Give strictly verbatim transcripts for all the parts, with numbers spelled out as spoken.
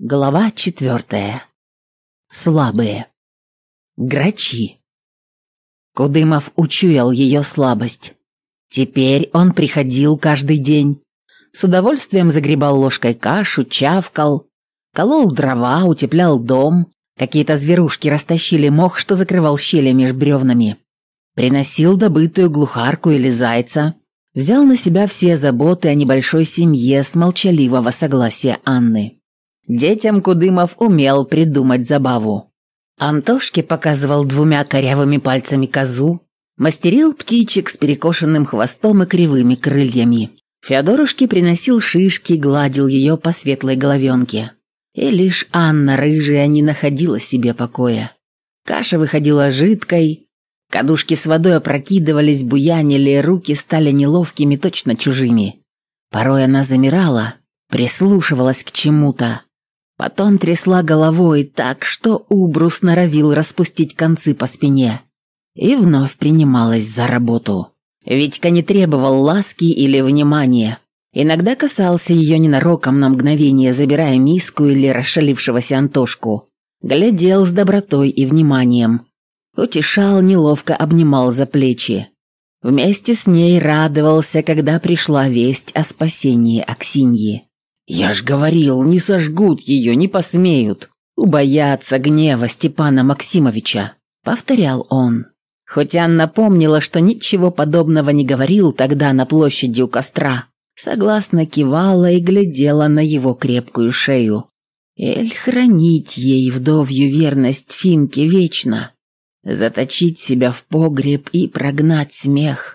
Глава четвертая. Слабые. Грачи. Кудымов учуял ее слабость. Теперь он приходил каждый день. С удовольствием загребал ложкой кашу, чавкал, колол дрова, утеплял дом. Какие-то зверушки растащили мох, что закрывал щели меж бревнами. Приносил добытую глухарку или зайца. Взял на себя все заботы о небольшой семье с молчаливого согласия Анны. Детям Кудымов умел придумать забаву. Антошке показывал двумя корявыми пальцами козу, мастерил птичек с перекошенным хвостом и кривыми крыльями. Феодорушке приносил шишки, гладил ее по светлой головенке. И лишь Анна, рыжая, не находила себе покоя. Каша выходила жидкой, кадушки с водой опрокидывались, буянили, руки стали неловкими, точно чужими. Порой она замирала, прислушивалась к чему-то. Потом трясла головой так, что убрус норовил распустить концы по спине. И вновь принималась за работу. Витька не требовал ласки или внимания. Иногда касался ее ненароком на мгновение, забирая миску или расшалившегося Антошку. Глядел с добротой и вниманием. Утешал, неловко обнимал за плечи. Вместе с ней радовался, когда пришла весть о спасении Аксиньи. «Я ж говорил, не сожгут ее, не посмеют. Убоятся гнева Степана Максимовича», — повторял он. Хоть Анна помнила, что ничего подобного не говорил тогда на площади у костра, согласно кивала и глядела на его крепкую шею. Эль хранить ей вдовью верность Фимке вечно, заточить себя в погреб и прогнать смех.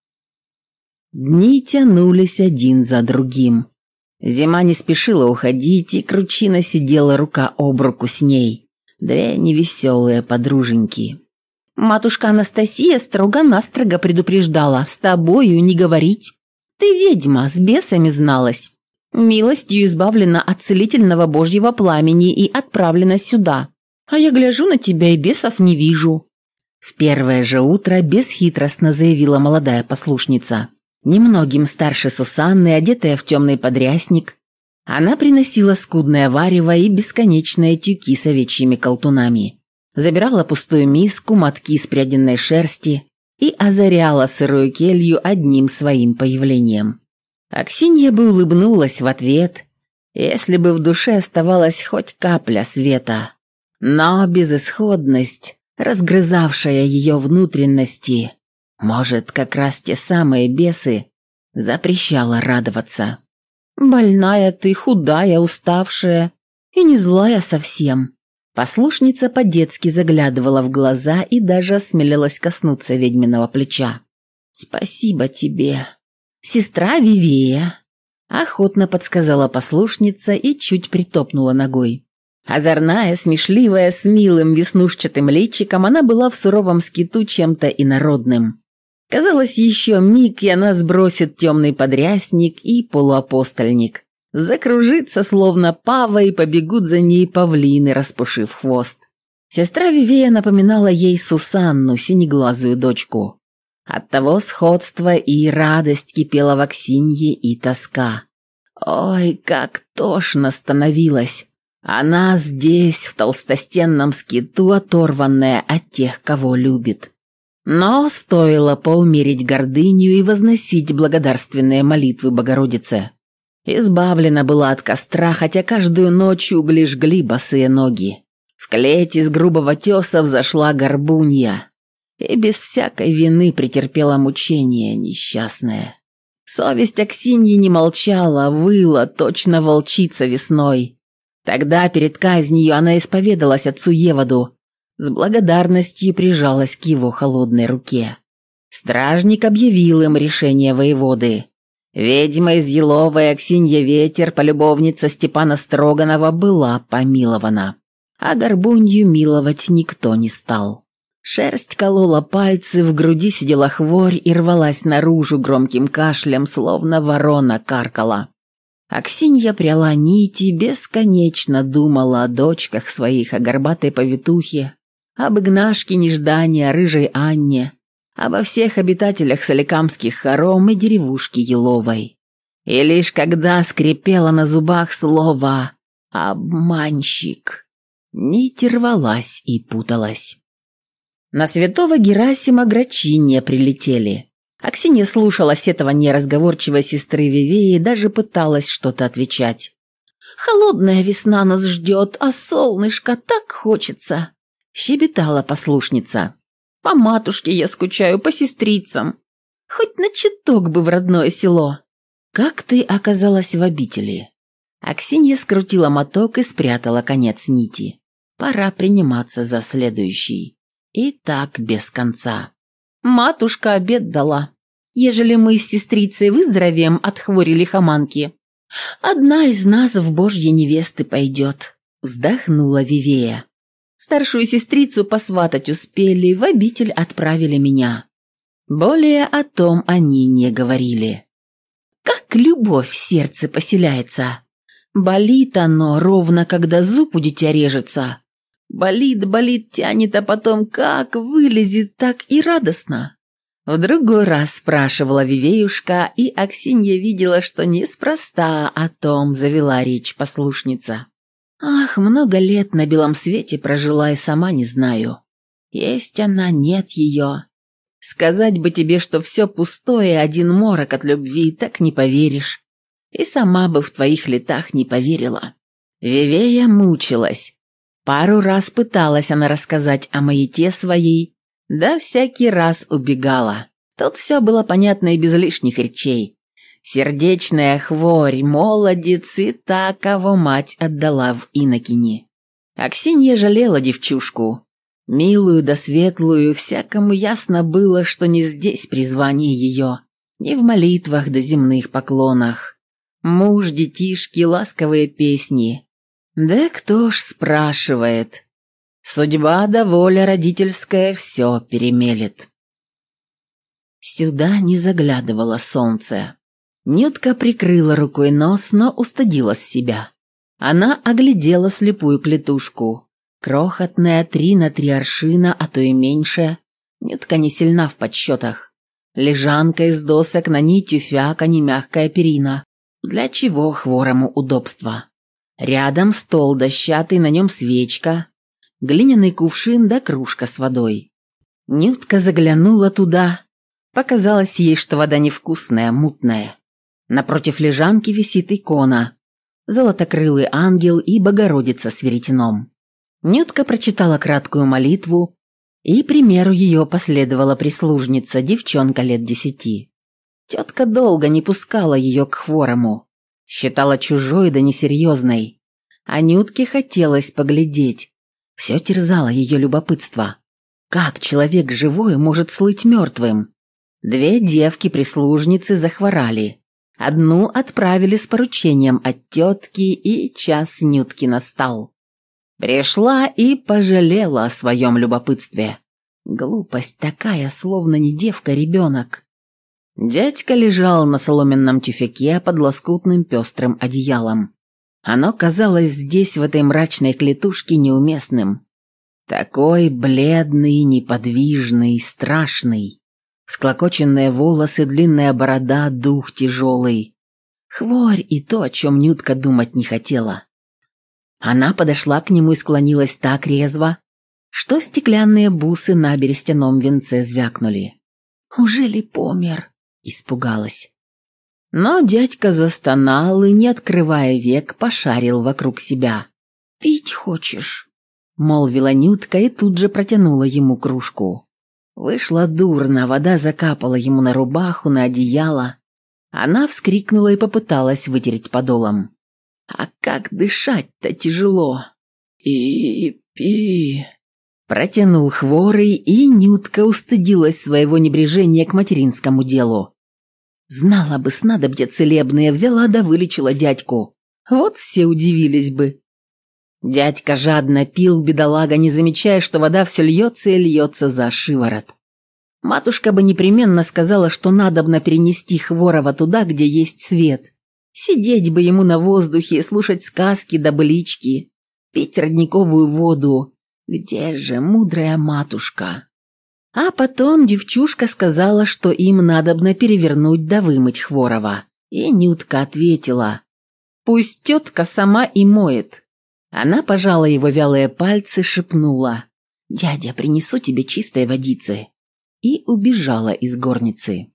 Дни тянулись один за другим. Зима не спешила уходить, и Кручина сидела рука об руку с ней. Две невеселые подруженьки. Матушка Анастасия строго-настрого предупреждала: с тобою не говорить. Ты ведьма, с бесами зналась. Милостью избавлена от целительного божьего пламени и отправлена сюда. А я гляжу на тебя и бесов не вижу. В первое же утро бесхитростно заявила молодая послушница. Немногим старше Сусанны, одетая в темный подрясник, она приносила скудное варево и бесконечные тюки с овечьими колтунами, забирала пустую миску, мотки спряденной шерсти и озаряла сырую келью одним своим появлением. Аксинья бы улыбнулась в ответ, если бы в душе оставалась хоть капля света, но безысходность, разгрызавшая ее внутренности, может, как раз те самые бесы, запрещала радоваться. «Больная ты, худая, уставшая и не злая совсем». Послушница по-детски заглядывала в глаза и даже осмелилась коснуться ведьминого плеча. «Спасибо тебе, сестра Вивея», – охотно подсказала послушница и чуть притопнула ногой. Озорная, смешливая, с милым веснушчатым личиком, она была в суровом скиту чем-то инородным. Казалось, еще миг, и она сбросит темный подрясник и полуапостольник. Закружится, словно пава, и побегут за ней павлины, распушив хвост. Сестра Вивея напоминала ей Сусанну, синеглазую дочку. Оттого сходство и радость кипела в Аксинье и тоска. Ой, как тошно становилось. Она здесь, в толстостенном скиту, оторванная от тех, кого любит. Но стоило поумерить гордыню и возносить благодарственные молитвы Богородице. Избавлена была от костра, хотя каждую ночь угли жгли босые ноги. В клеть из грубого теса взошла горбунья и без всякой вины претерпела мучения несчастная. Совесть Аксиньи не молчала, выла, точно волчица весной. Тогда перед казнью она исповедалась отцу Еводу, с благодарностью прижалась к его холодной руке. Стражник объявил им решение воеводы. Ведьма из Еловой Аксинья Ветер, полюбовница Степана Строганова, была помилована, а горбунью миловать никто не стал. Шерсть колола пальцы, в груди сидела хворь и рвалась наружу громким кашлем, словно ворона каркала. Аксинья пряла нити, бесконечно думала о дочках своих, о горбатой повитухе, об Игнашке Неждане, о рыжей Анне, обо всех обитателях соликамских хором и деревушки Еловой. И лишь когда скрипело на зубах слово Обманщик. Нить рвалась и путалась. На святого Герасима грачи не прилетели. Аксинья слушала сетование неразговорчивой сестры Вивеи и даже пыталась что-то отвечать. «Холодная весна нас ждет, а солнышко так хочется!» – щебетала послушница. «По матушке я скучаю, по сестрицам. Хоть на чуток бы в родное село». «Как ты оказалась в обители?» Аксинья скрутила моток и спрятала конец нити. Пора приниматься за следующий. И так без конца. «Матушка обед дала. Ежели мы с сестрицей выздоровеем от хвори лихоманки, одна из нас в божьи невесты пойдет», — вздохнула Вивея. «Старшую сестрицу посватать успели, в обитель отправили меня. Более о том они не говорили. Как любовь в сердце поселяется. Болит оно ровно, когда зуб у дитя режется. Болит, болит, тянет, а потом как вылезет, так и радостно». В другой раз спрашивала Вивеюшка, и Аксинья видела, что неспроста о том завела речь послушница. «Ах, много лет на белом свете прожила и сама не знаю. Есть она, нет ее. Сказать бы тебе, что все пустое, один морок от любви, так не поверишь. И сама бы в твоих летах не поверила». Вивея мучилась. Пару раз пыталась она рассказать о маяте своей, да всякий раз убегала. Тут все было понятно и без лишних речей. Сердечная хворь, молодец и та, кого мать отдала в инокини. Аксинья жалела девчушку. Милую да светлую, всякому ясно было, что не здесь призвание ее, не в молитвах да земных поклонах. Муж, детишки, ласковые песни. Да кто ж спрашивает? Судьба да воля родительская все перемелет. Сюда не заглядывало солнце. Нютка прикрыла рукой нос, но устыдилась себя. Она оглядела слепую клетушку. Крохотная, три на три аршина, а то и меньше. Нютка не сильна в подсчетах. Лежанка из досок, на ней тюфяк, а не мягкая перина. Для чего хворому удобства? Рядом стол дощатый, на нем свечка, глиняный кувшин да кружка с водой. Нютка заглянула туда. Показалось ей, что вода невкусная, мутная. Напротив лежанки висит икона. Золотокрылый ангел и Богородица с веретеном. Нютка прочитала краткую молитву, и примеру ее последовала прислужница, девчонка лет десяти. Тетка долго не пускала ее к хворому. Считала чужой да несерьезной. А Нютке хотелось поглядеть. Все терзало ее любопытство. Как человек живой может слыть мертвым? Две девки-прислужницы захворали. Одну отправили с поручением от тетки, и час Нютки настал. Пришла и пожалела о своем любопытстве. Глупость такая, словно не девка, ребенок. Дядька лежал на соломенном тюфяке под лоскутным пестрым одеялом. Оно казалось здесь, в этой мрачной клетушке, неуместным. Такой бледный, неподвижный, страшный. Склокоченные волосы, длинная борода, дух тяжелый. Хворь и то, о чем Нютка думать не хотела. Она подошла к нему и склонилась так резво, что стеклянные бусы на берестяном венце звякнули. «Ужели помер?» – испугалась. Но дядька застонал и, не открывая век, пошарил вокруг себя. «Пить хочешь?» – молвила Нютка и тут же протянула ему кружку. Вышло дурно, вода закапала ему на рубаху, на одеяло. Она вскрикнула и попыталась вытереть подолом. А как дышать-то тяжело. «И пи...» Протянул хворый, и Нютка устыдилась своего небрежения к материнскому делу. Знала бы снадобья целебные, взяла да вылечила дядьку. Вот все удивились бы. Дядька жадно пил, бедолага, не замечая, что вода все льется и льется за шиворот. Матушка бы непременно сказала, что надобно перенести хворого туда, где есть свет. Сидеть бы ему на воздухе, слушать сказки да былички, пить родниковую воду. Где же мудрая матушка? А потом девчушка сказала, что им надобно перевернуть да вымыть хворого. И Нютка ответила: Пусть тетка сама и моет». Она пожала его вялые пальцы, шепнула: «Дядя, принесу тебе чистой водицы», и убежала из горницы.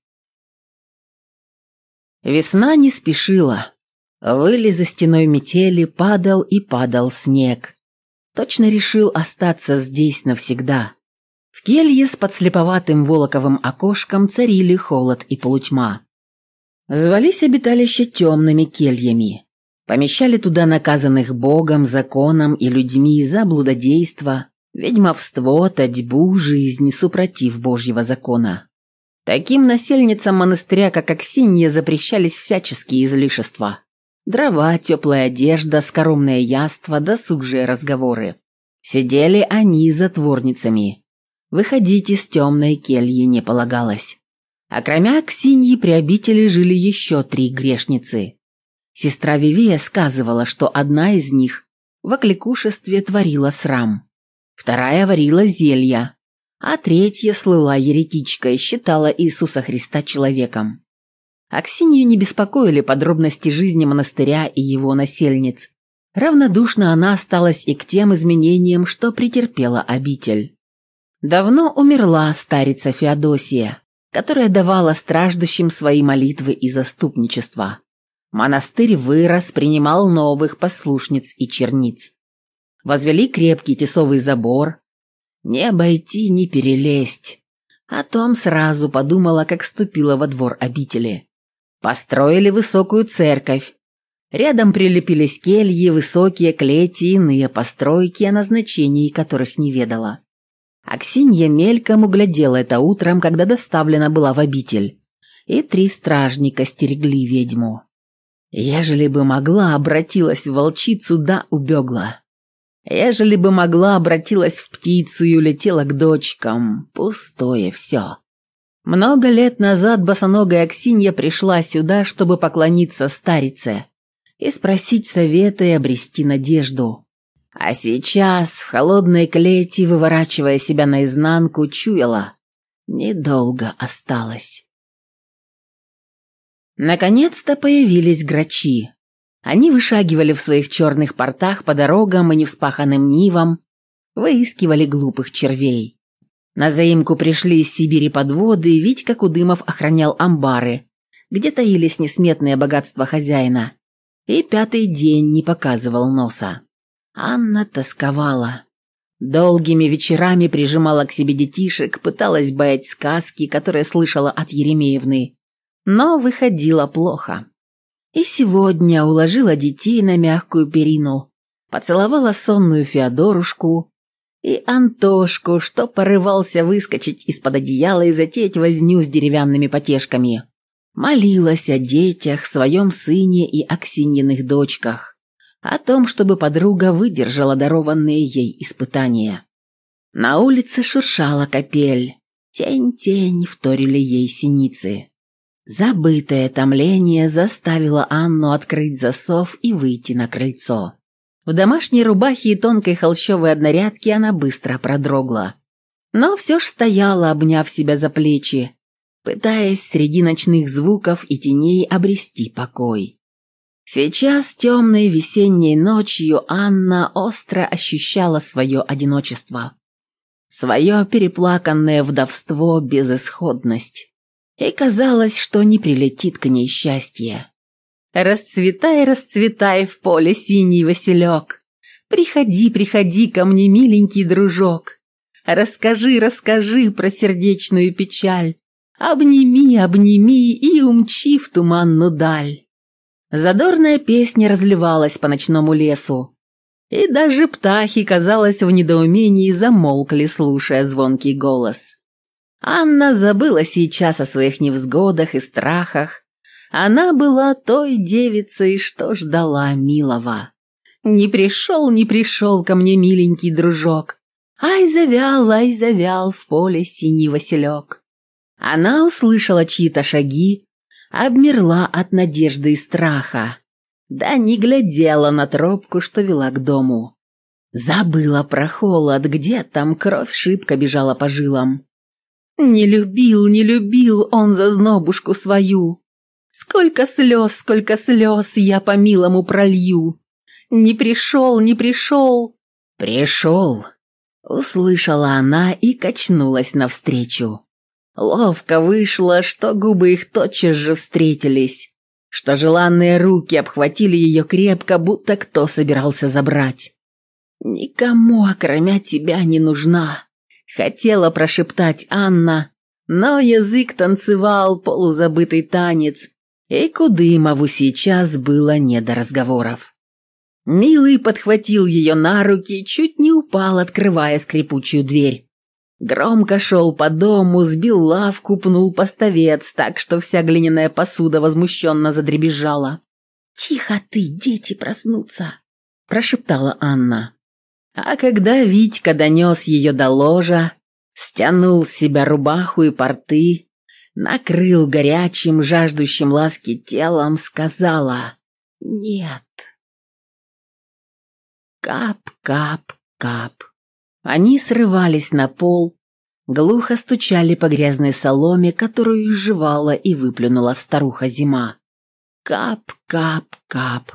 Весна не спешила. Выли за стеной метели, падал и падал снег. Точно решил остаться здесь навсегда. В келье с подслеповатым волоковым окошком царили холод и полутьма. Звались обиталища темными кельями. Помещали туда наказанных Богом, законом и людьми за блудодейство, ведьмовство, татьбу, жизнь, супротив Божьего закона. Таким насельницам монастыря, как Аксинья, запрещались всяческие излишества. Дрова, теплая одежда, скоромное яство, досужие разговоры. Сидели они затворницами. Выходить из темной кельи не полагалось. А кроме Аксиньи при обители жили еще три грешницы. Сестра Вивея сказывала, что одна из них в окликушестве творила срам, вторая варила зелья, а третья слыла еретичкой, считала Иисуса Христа человеком. Аксинью не беспокоили подробности жизни монастыря и его насельниц. Равнодушна она осталась и к тем изменениям, что претерпела обитель. Давно умерла старица Феодосия, которая давала страждущим свои молитвы и заступничество. Монастырь вырос, принимал новых послушниц и черниц. Возвели крепкий тесовый забор. Не обойти, не перелезть. О том сразу подумала, как ступила во двор обители. Построили высокую церковь. Рядом прилепились кельи, высокие клети и иные постройки, о назначении которых не ведала. Аксинья мельком углядела это утром, когда доставлена была в обитель, и три стражника стерегли ведьму. Ежели бы могла, обратилась в волчицу, да убегла. Ежели бы могла, обратилась в птицу и улетела к дочкам. Пустое все. Много лет назад босоногая Аксинья пришла сюда, чтобы поклониться старице и спросить совета и обрести надежду. А сейчас, в холодной клети, выворачивая себя наизнанку, чуяла, недолго осталось. Наконец-то появились грачи. Они вышагивали в своих черных портах по дорогам и невспаханным нивам, выискивали глупых червей. На заимку пришли из Сибири подводы, Витька Кудымов охранял амбары, где таились несметные богатства хозяина, и пятый день не показывал носа. Анна тосковала. Долгими вечерами прижимала к себе детишек, пыталась баять сказки, которые слышала от Еремеевны, но выходило плохо. И сегодня уложила детей на мягкую перину, поцеловала сонную Феодорушку и Антошку, что порывался выскочить из-под одеяла и затеять возню с деревянными потешками. Молилась о детях, своем сыне и Аксиньиных дочках, о том, чтобы подруга выдержала дарованные ей испытания. На улице шуршала капель, тень-тень вторили ей синицы. Забытое томление заставило Анну открыть засов и выйти на крыльцо. В домашней рубахе и тонкой холщовой однорядке она быстро продрогла. Но все ж стояла, обняв себя за плечи, пытаясь среди ночных звуков и теней обрести покой. Сейчас, темной весенней ночью, Анна остро ощущала свое одиночество, свое переплаканное вдовство, безысходность. И казалось, что не прилетит к ней счастье. «Расцветай, расцветай в поле синий василек, приходи, приходи ко мне, миленький дружок, расскажи, расскажи про сердечную печаль, обними, обними и умчи в туманную даль». Задорная песня разливалась по ночному лесу, и даже птахи, казалось, в недоумении замолкли, слушая звонкий голос. Анна забыла сейчас о своих невзгодах и страхах. Она была той девицей, что ждала милого. Не пришел, не пришел ко мне миленький дружок. Ай, завял, ай, завял в поле синий василек. Она услышала чьи-то шаги, обмерла от надежды и страха, да не глядела на тропку, что вела к дому. Забыла про холод, где там кровь шибко бежала по жилам. Не любил, не любил он зазнобушку свою. Сколько слез, сколько слез я по милому пролью. Не пришел, не пришел. Пришел, услышала она и качнулась навстречу. Ловко вышло, что губы их тотчас же встретились, что желанные руки обхватили ее крепко, будто кто собирался забрать. «Никому, окромя тебя, не нужна», — хотела прошептать Анна, но язык танцевал полузабытый танец, и Кудымову сейчас было не до разговоров. Милый подхватил ее на руки, чуть не упал, открывая скрипучую дверь. Громко шел по дому, сбил лавку, пнул поставец, так что вся глиняная посуда возмущенно задребезжала. «Тихо ты, дети проснутся», – прошептала Анна. А когда Витька донес ее до ложа, стянул с себя рубаху и порты, накрыл горячим, жаждущим ласки телом, сказала «нет». Кап-кап-кап. Они срывались на пол, глухо стучали по грязной соломе, которую изживала и выплюнула старуха Зима. Кап-кап-кап.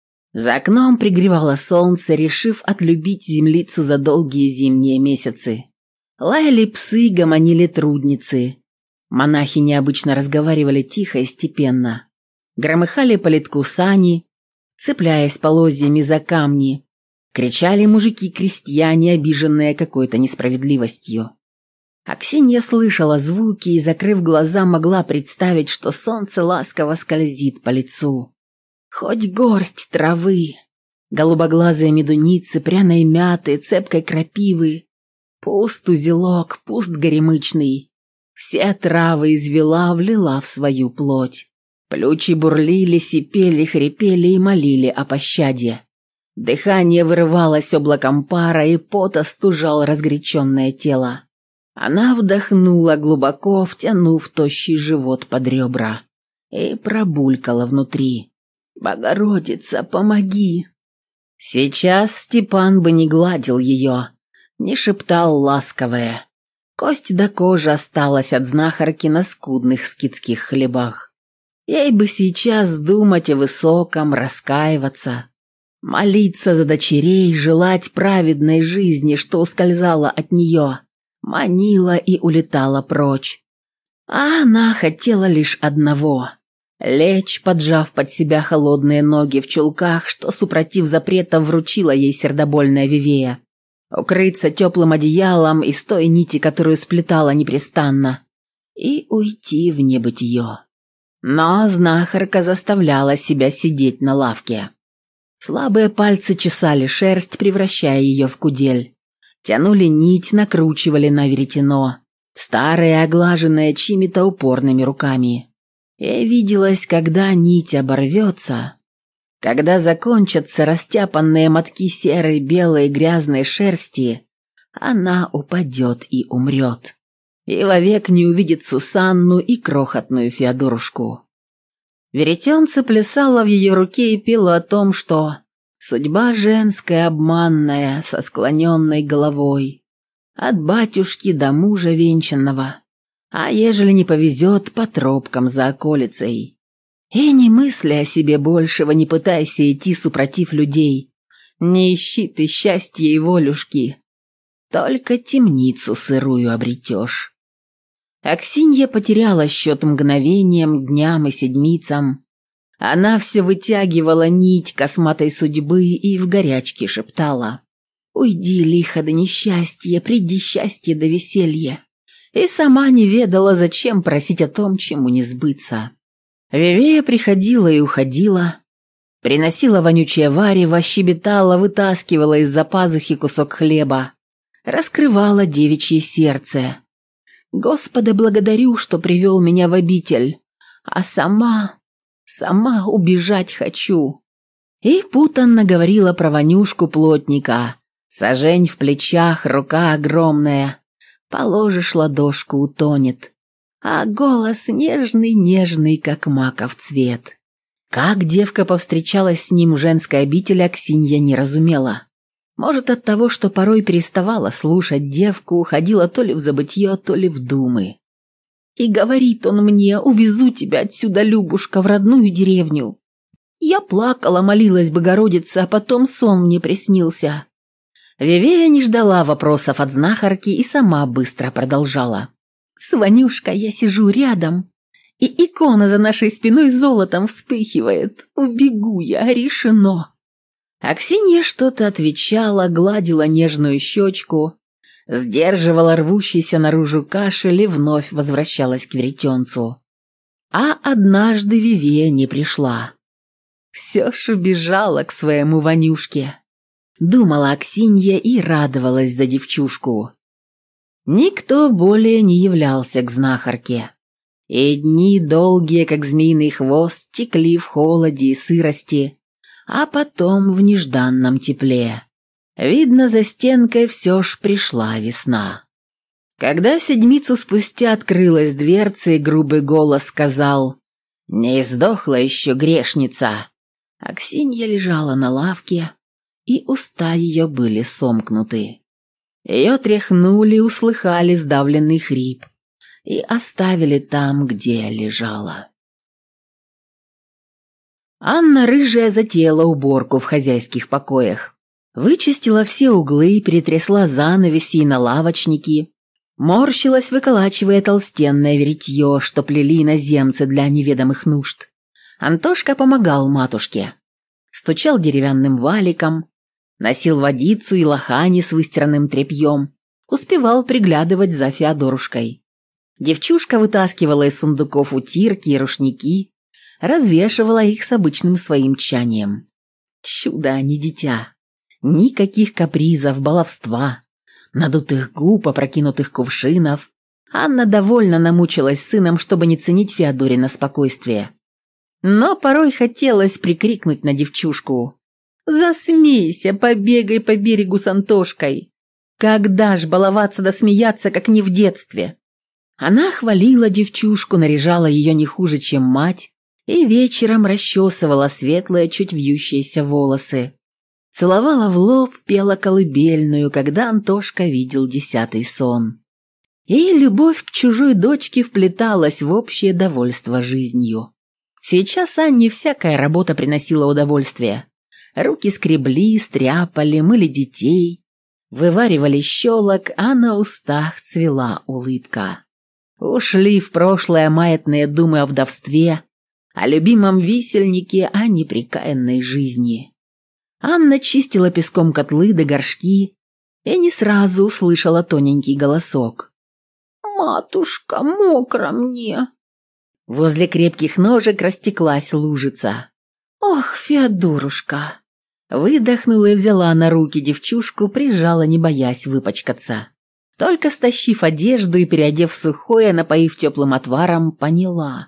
За окном пригревало солнце, решив отлюбить землицу за долгие зимние месяцы. Лаяли псы, гомонили трудницы. Монахи необычно разговаривали тихо и степенно. Громыхали по литку сани, цепляясь полозьями за камни. Кричали мужики-крестьяне, обиженные какой-то несправедливостью. Аксинья слышала звуки и, закрыв глаза, могла представить, что солнце ласково скользит по лицу. Хоть горсть травы, голубоглазые медуницы, пряной мяты, цепкой крапивы, пуст узелок, пуст горемычный. Все травы извела, влила в свою плоть. Плючи бурлили, сипели, хрипели и молили о пощаде. Дыхание вырывалось облаком пара, и пот остужал разгоряченное тело. Она вдохнула глубоко, втянув тощий живот под ребра, и пробулькала внутри. «Богородица, помоги!» Сейчас Степан бы не гладил ее, не шептал ласковое. Кость до кожи осталась от знахарки на скудных скитских хлебах. Ей бы сейчас думать о высоком, раскаиваться. Молиться за дочерей, желать праведной жизни, что ускользала от нее, манила и улетала прочь. А она хотела лишь одного — лечь, поджав под себя холодные ноги в чулках, что, супротив запрета, вручила ей сердобольная Вивея, укрыться теплым одеялом из той нити, которую сплетала непрестанно, и уйти в небытие. Но знахарка заставляла себя сидеть на лавке. Слабые пальцы чесали шерсть, превращая ее в кудель. Тянули нить, накручивали на веретено, старые, оглаженные чьими-то упорными руками. И виделось, когда нить оборвется, когда закончатся растяпанные мотки серой, белой, грязной шерсти, она упадет и умрет. И вовек не увидит Сусанну и крохотную Феодорушку. Веретенце плясало в ее руке и пело о том, что судьба женская обманная, со склоненной головой, от батюшки до мужа венчанного, а ежели не повезет, по тропкам за околицей. И не мысли о себе большего, не пытайся идти супротив людей, не ищи ты счастья и волюшки, только темницу сырую обретешь. Аксинья потеряла счет мгновениям, дням и седмицам. Она все вытягивала нить косматой судьбы и в горячке шептала: «Уйди, лихо, до несчастья, приди счастье до веселья». И сама не ведала, зачем просить о том, чему не сбыться. Вивея приходила и уходила, приносила вонючее варево, щебетала, вытаскивала из-за пазухи кусок хлеба, раскрывала девичье сердце. «Господа, благодарю, что привел меня в обитель, а сама, сама убежать хочу». И путанно говорила про Ванюшку плотника, сажень в плечах, рука огромная, положишь ладошку — утонет, а голос нежный-нежный, как маков цвет. Как девка повстречалась с ним в женской обители, Аксинья не разумела. Может, от того, что порой переставала слушать девку, уходила то ли в забытье, то ли в думы. И говорит он мне: увезу тебя отсюда, Любушка, в родную деревню. Я плакала, молилась Богородице, а потом сон мне приснился». Вивея не ждала вопросов от знахарки и сама быстро продолжала. «С Ванюшкой я сижу рядом, и икона за нашей спиной золотом вспыхивает. Убегу я, решено». Аксинья что-то отвечала, гладила нежную щечку, сдерживала рвущийся наружу кашель и вновь возвращалась к веретенцу. А однажды Вивея не пришла. Все ж убежала к своему Ванюшке. Думала Аксинья и радовалась за девчушку. Никто более не являлся к знахарке. И дни долгие, как змеиный хвост, текли в холоде и сырости, а потом в нежданном тепле. Видно, за стенкой все ж пришла весна. Когда седмицу спустя открылась дверца, и грубый голос сказал: «Не издохла еще грешница», Аксинья лежала на лавке, и уста ее были сомкнуты. Ее тряхнули, услыхали сдавленный хрип и оставили там, где лежала. Анна Рыжая затеяла уборку в хозяйских покоях. Вычистила все углы, перетрясла занавеси и налавочники, морщилась, выколачивая толстенное веретье, что плели иноземцы для неведомых нужд. Антошка помогал матушке. Стучал деревянным валиком, носил водицу и лохани с выстиранным тряпьем, успевал приглядывать за Феодорушкой. Девчушка вытаскивала из сундуков утирки и рушники, развешивала их с обычным своим тчанием. Чудо, а не дитя. Никаких капризов, баловства, надутых губ, опрокинутых кувшинов. Анна довольно намучилась с сыном, чтобы не ценить Феодорина спокойствие. Но порой хотелось прикрикнуть на девчушку: «Засмейся, побегай по берегу с Антошкой! Когда ж баловаться да смеяться, как не в детстве?» Она хвалила девчушку, наряжала ее не хуже, чем мать, и вечером расчесывала светлые, чуть вьющиеся волосы. Целовала в лоб, пела колыбельную, когда Антошка видел десятый сон. И любовь к чужой дочке вплеталась в общее довольство жизнью. Сейчас Анне всякая работа приносила удовольствие. Руки скребли, стряпали, мыли детей, вываривали щелок, а на устах цвела улыбка. Ушли в прошлое маятные думы о вдовстве, о любимом висельнике, о непрекаянной жизни. Анна чистила песком котлы да горшки и не сразу услышала тоненький голосок. «Матушка, мокро мне!» Возле крепких ножек растеклась лужица. «Ох, Феодорушка!» Выдохнула и взяла на руки девчушку, прижала, не боясь выпачкаться. Только стащив одежду и переодев сухое, напоив теплым отваром, поняла.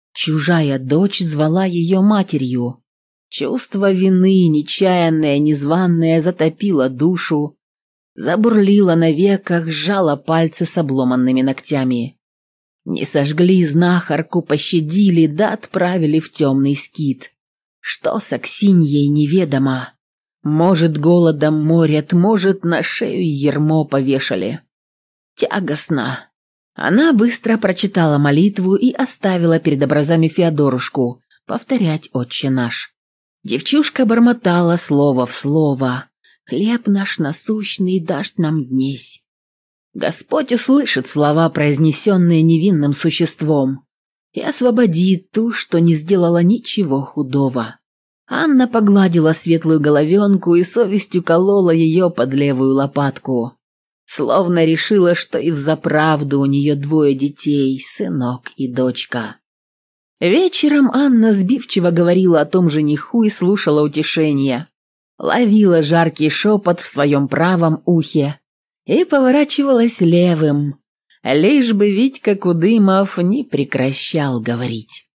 Чужая дочь звала ее матерью. Чувство вины, нечаянное, незваное, затопило душу, забурлило на веках, сжало пальцы с обломанными ногтями. Не сожгли знахарку, пощадили, да отправили в темный скит. Что с Аксиньей неведомо. Может, голодом морят, может, на шею ермо повешали. Тягостно. Она быстро прочитала молитву и оставила перед образами Феодорушку повторять «Отче наш». Девчушка бормотала слово в слово: «Хлеб наш насущный дашь нам днесь». Господь услышит слова, произнесенные невинным существом, и освободит ту, что не сделала ничего худого. Анна погладила светлую головенку и совестью колола ее под левую лопатку, словно решила, что и взаправду у нее двое детей, сынок и дочка. Вечером Анна сбивчиво говорила о том жениху и слушала утешения, ловила жаркий шепот в своем правом ухе и поворачивалась левым, лишь бы Витька Кудымов не прекращал говорить.